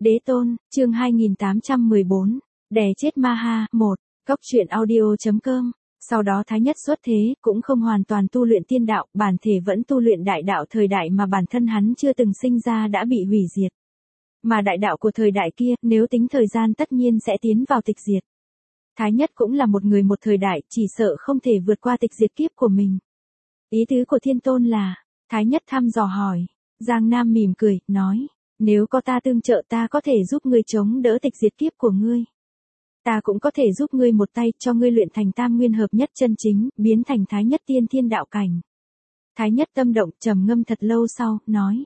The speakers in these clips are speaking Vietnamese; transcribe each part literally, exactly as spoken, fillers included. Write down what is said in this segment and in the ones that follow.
Đế tôn, chương hai nghìn tám trăm mười bốn, đè chết ma ha, một, Cóc truyện audio.com. Sau đó Thái Nhất xuất thế, cũng không hoàn toàn tu luyện tiên đạo, bản thể vẫn tu luyện đại đạo thời đại mà bản thân hắn chưa từng sinh ra đã bị hủy diệt. Mà đại đạo của thời đại kia, nếu tính thời gian tất nhiên sẽ tiến vào tịch diệt. Thái Nhất cũng là một người một thời đại, chỉ sợ không thể vượt qua tịch diệt kiếp của mình. Ý tứ của Thiên Tôn là, Thái Nhất thăm dò hỏi. Giang Nam mỉm cười, nói, nếu có ta tương trợ ta có thể giúp ngươi chống đỡ tịch diệt kiếp của ngươi. Ta cũng có thể giúp ngươi một tay cho ngươi luyện thành tam nguyên hợp nhất chân chính, biến thành Thái Nhất tiên thiên đạo cảnh. Thái Nhất tâm động, trầm ngâm thật lâu sau, nói.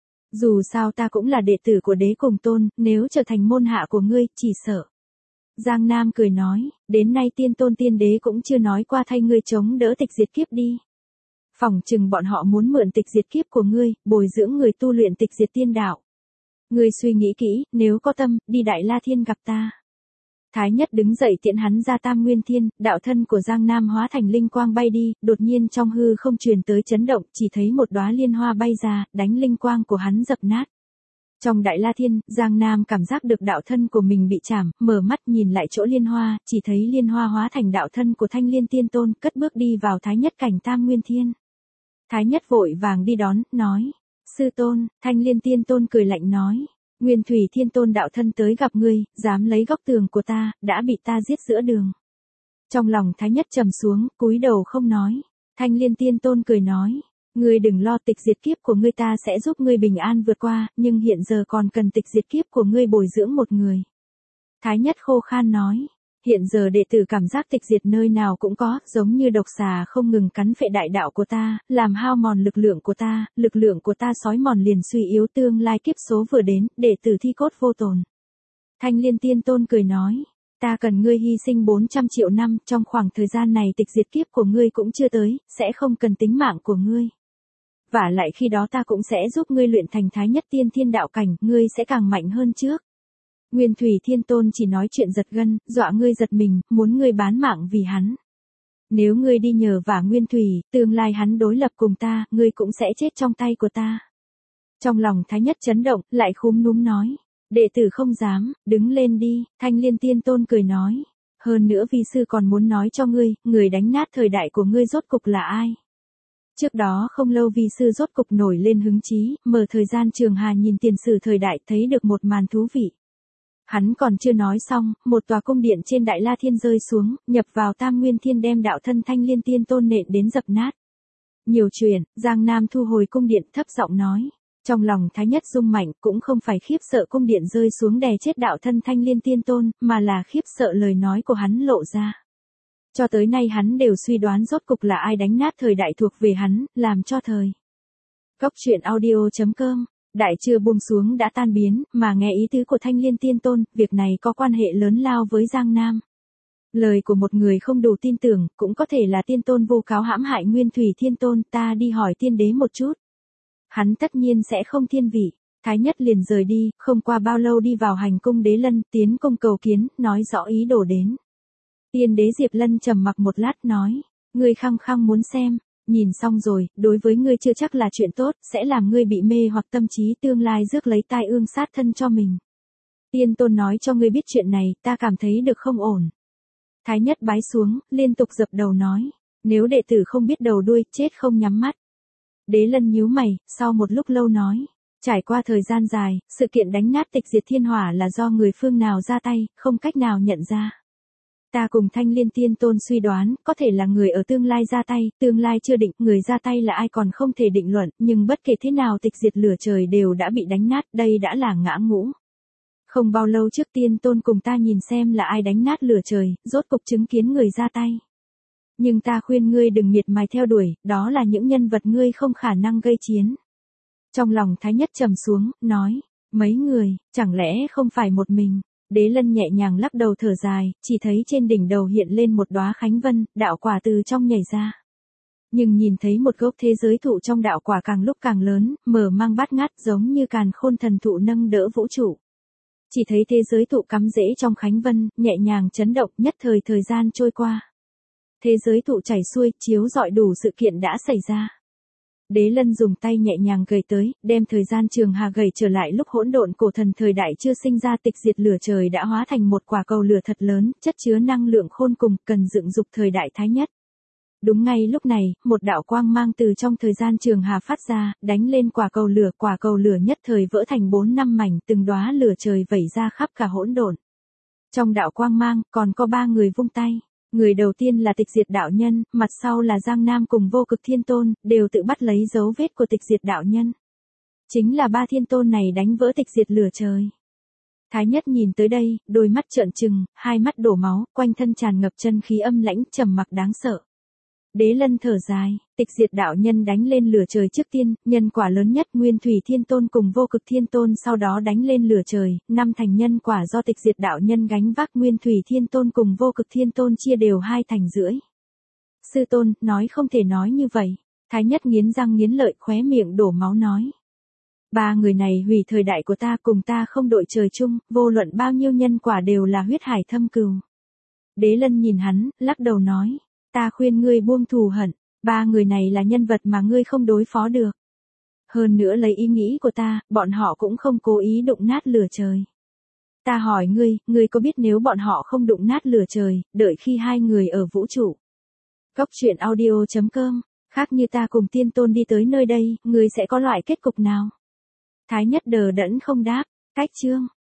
Dù sao ta cũng là đệ tử của đế cùng tôn, nếu trở thành môn hạ của ngươi, chỉ sợ. Giang Nam cười nói, đến nay tiên tôn tiên đế cũng chưa nói qua thay ngươi chống đỡ tịch diệt kiếp đi. Phỏng chừng bọn họ muốn mượn tịch diệt kiếp của ngươi, bồi dưỡng người tu luyện tịch diệt tiên đạo. Ngươi suy nghĩ kỹ, nếu có tâm, đi Đại La Thiên gặp ta. Thái Nhất đứng dậy tiễn hắn ra Tam Nguyên Thiên, đạo thân của Giang Nam hóa thành linh quang bay đi, đột nhiên trong hư không truyền tới chấn động, chỉ thấy một đóa liên hoa bay ra, đánh linh quang của hắn dập nát. Trong Đại La Thiên, Giang Nam cảm giác được đạo thân của mình bị chảm, mở mắt nhìn lại chỗ liên hoa, chỉ thấy liên hoa hóa thành đạo thân của Thanh Liên Tiên Tôn, cất bước đi vào Thái Nhất cảnh Tam Nguyên Thiên. Thái Nhất vội vàng đi đón, nói, sư tôn. Thanh Liên Tiên Tôn cười lạnh nói, Nguyên Thủy Thiên Tôn đạo thân tới gặp ngươi, dám lấy góc tường của ta, đã bị ta giết giữa đường. Trong lòng Thái Nhất trầm xuống, cúi đầu không nói. Thanh Liên Tiên Tôn cười nói, ngươi đừng lo, tịch diệt kiếp của ngươi ta sẽ giúp ngươi bình an vượt qua, nhưng hiện giờ còn cần tịch diệt kiếp của ngươi bồi dưỡng một người. Thái Nhất khô khan nói, hiện giờ đệ tử cảm giác tịch diệt nơi nào cũng có, giống như độc xà không ngừng cắn phệ đại đạo của ta, làm hao mòn lực lượng của ta, lực lượng của ta sói mòn liền suy yếu, tương lai kiếp số vừa đến, đệ tử thi cốt vô tồn. Thanh Liên Tiên Tôn cười nói, ta cần ngươi hy sinh bốn trăm triệu năm, trong khoảng thời gian này tịch diệt kiếp của ngươi cũng chưa tới, sẽ không cần tính mạng của ngươi. Vả lại khi đó ta cũng sẽ giúp ngươi luyện thành Thái Nhất tiên thiên đạo cảnh, ngươi sẽ càng mạnh hơn trước. Nguyên Thủy Thiên Tôn chỉ nói chuyện giật gân, dọa ngươi giật mình, muốn ngươi bán mạng vì hắn. Nếu ngươi đi nhờ vả Nguyên Thủy, tương lai hắn đối lập cùng ta, ngươi cũng sẽ chết trong tay của ta. Trong lòng Thái Nhất chấn động, lại khúm núm nói, đệ tử không dám, đứng lên đi. Thanh Liên Tiên Tôn cười nói, hơn nữa vi sư còn muốn nói cho ngươi, người đánh nát thời đại của ngươi rốt cục là ai. Trước đó không lâu vi sư rốt cục nổi lên hứng chí, mở thời gian trường hà nhìn tiền sử thời đại, thấy được một màn thú vị. Hắn còn chưa nói xong, một tòa cung điện trên Đại La Thiên rơi xuống, nhập vào Tam Nguyên Thiên đem đạo thân Thanh Liên Tiên Tôn nện đến dập nát. Nhiều chuyện, Giang Nam thu hồi cung điện thấp giọng nói. Trong lòng Thái Nhất rung mạnh, cũng không phải khiếp sợ cung điện rơi xuống đè chết đạo thân Thanh Liên Tiên Tôn, mà là khiếp sợ lời nói của hắn lộ ra. Cho tới nay hắn đều suy đoán rốt cục là ai đánh nát thời đại thuộc về hắn, làm cho thời. Cóc truyện audio.com. Đại chưa buông xuống đã tan biến, mà nghe ý tứ của Thanh Liên Tiên Tôn, việc này có quan hệ lớn lao với Giang Nam. Lời của một người không đủ tin tưởng, cũng có thể là Tiên Tôn vô cáo hãm hại Nguyên Thủy Thiên Tôn, ta đi hỏi tiên đế một chút. Hắn tất nhiên sẽ không thiên vị. Thái Nhất liền rời đi, không qua bao lâu đi vào hành cung Đế Lân, tiến công cầu kiến, nói rõ ý đồ đến. Tiên đế Diệp Lân trầm mặc một lát nói, ngươi khăng khăng muốn xem. Nhìn xong rồi, đối với ngươi chưa chắc là chuyện tốt, sẽ làm ngươi bị mê hoặc tâm trí tương lai rước lấy tai ương sát thân cho mình. Tiên Tôn nói cho ngươi biết chuyện này, ta cảm thấy được không ổn. Thái Nhất bái xuống, liên tục dập đầu nói, nếu đệ tử không biết đầu đuôi, chết không nhắm mắt. Đế Lân nhíu mày, sau một lúc lâu nói, trải qua thời gian dài, sự kiện đánh nát tịch diệt thiên hỏa là do người phương nào ra tay, không cách nào nhận ra. Ta cùng Thanh Liên Tiên Tôn suy đoán, có thể là người ở tương lai ra tay, tương lai chưa định, người ra tay là ai còn không thể định luận, nhưng bất kể thế nào tịch diệt lửa trời đều đã bị đánh nát, đây đã là ngã ngũ. Không bao lâu trước Tiên Tôn cùng ta nhìn xem là ai đánh nát lửa trời, rốt cục chứng kiến người ra tay. Nhưng ta khuyên ngươi đừng miệt mài theo đuổi, đó là những nhân vật ngươi không khả năng gây chiến. Trong lòng Thái Nhất trầm xuống, nói, mấy người, chẳng lẽ không phải một mình. Đế Lân nhẹ nhàng lắc đầu thở dài, chỉ thấy trên đỉnh đầu hiện lên một đóa khánh vân, đạo quả từ trong nhảy ra. Nhưng nhìn thấy một gốc thế giới thụ trong đạo quả càng lúc càng lớn, mở mang bát ngát giống như càn khôn thần thụ nâng đỡ vũ trụ. Chỉ thấy thế giới thụ cắm rễ trong khánh vân, nhẹ nhàng chấn động, nhất thời thời gian trôi qua. Thế giới thụ chảy xuôi, chiếu rọi đủ sự kiện đã xảy ra. Đế Lân dùng tay nhẹ nhàng gầy tới, đem thời gian trường hà gầy trở lại lúc hỗn độn cổ thần thời đại chưa sinh ra, tịch diệt lửa trời đã hóa thành một quả cầu lửa thật lớn, chất chứa năng lượng khôn cùng, cần dựng dục thời đại thái nhất. Đúng ngay lúc này, một đạo quang mang từ trong thời gian trường hà phát ra, đánh lên quả cầu lửa, quả cầu lửa nhất thời vỡ thành bốn năm mảnh, từng đóa lửa trời vẩy ra khắp cả hỗn độn. Trong đạo quang mang, còn có ba người vung tay. Người đầu tiên là tịch diệt đạo nhân, mặt sau là Giang Nam cùng vô cực thiên tôn, đều tự bắt lấy dấu vết của tịch diệt đạo nhân. Chính là ba thiên tôn này đánh vỡ tịch diệt lửa trời. Thái nhất nhìn tới đây, đôi mắt trợn trừng, hai mắt đổ máu, quanh thân tràn ngập chân khí âm lãnh, trầm mặc đáng sợ. Đế Lân thở dài, tịch diệt đạo nhân đánh lên lửa trời trước tiên, nhân quả lớn nhất Nguyên Thủy Thiên Tôn cùng vô cực Thiên Tôn sau đó đánh lên lửa trời, năm thành nhân quả do tịch diệt đạo nhân gánh vác, Nguyên Thủy Thiên Tôn cùng vô cực Thiên Tôn chia đều hai thành rưỡi. Sư tôn, nói không thể nói như vậy. Thái nhất nghiến răng nghiến lợi, khóe miệng đổ máu nói. Ba người này hủy thời đại của ta, cùng ta không đội trời chung, vô luận bao nhiêu nhân quả đều là huyết hải thâm cừu. Đế Lân nhìn hắn, lắc đầu nói. Ta khuyên ngươi buông thù hận, ba người này là nhân vật mà ngươi không đối phó được. Hơn nữa lấy ý nghĩ của ta, bọn họ cũng không cố ý đụng nát lửa trời. Ta hỏi ngươi, ngươi có biết nếu bọn họ không đụng nát lửa trời, đợi khi hai người ở vũ trụ. Góc truyện audio chấm com, khác như ta cùng tiên tôn đi tới nơi đây, ngươi sẽ có loại kết cục nào? Thái nhất đờ đẫn không đáp, cách chương.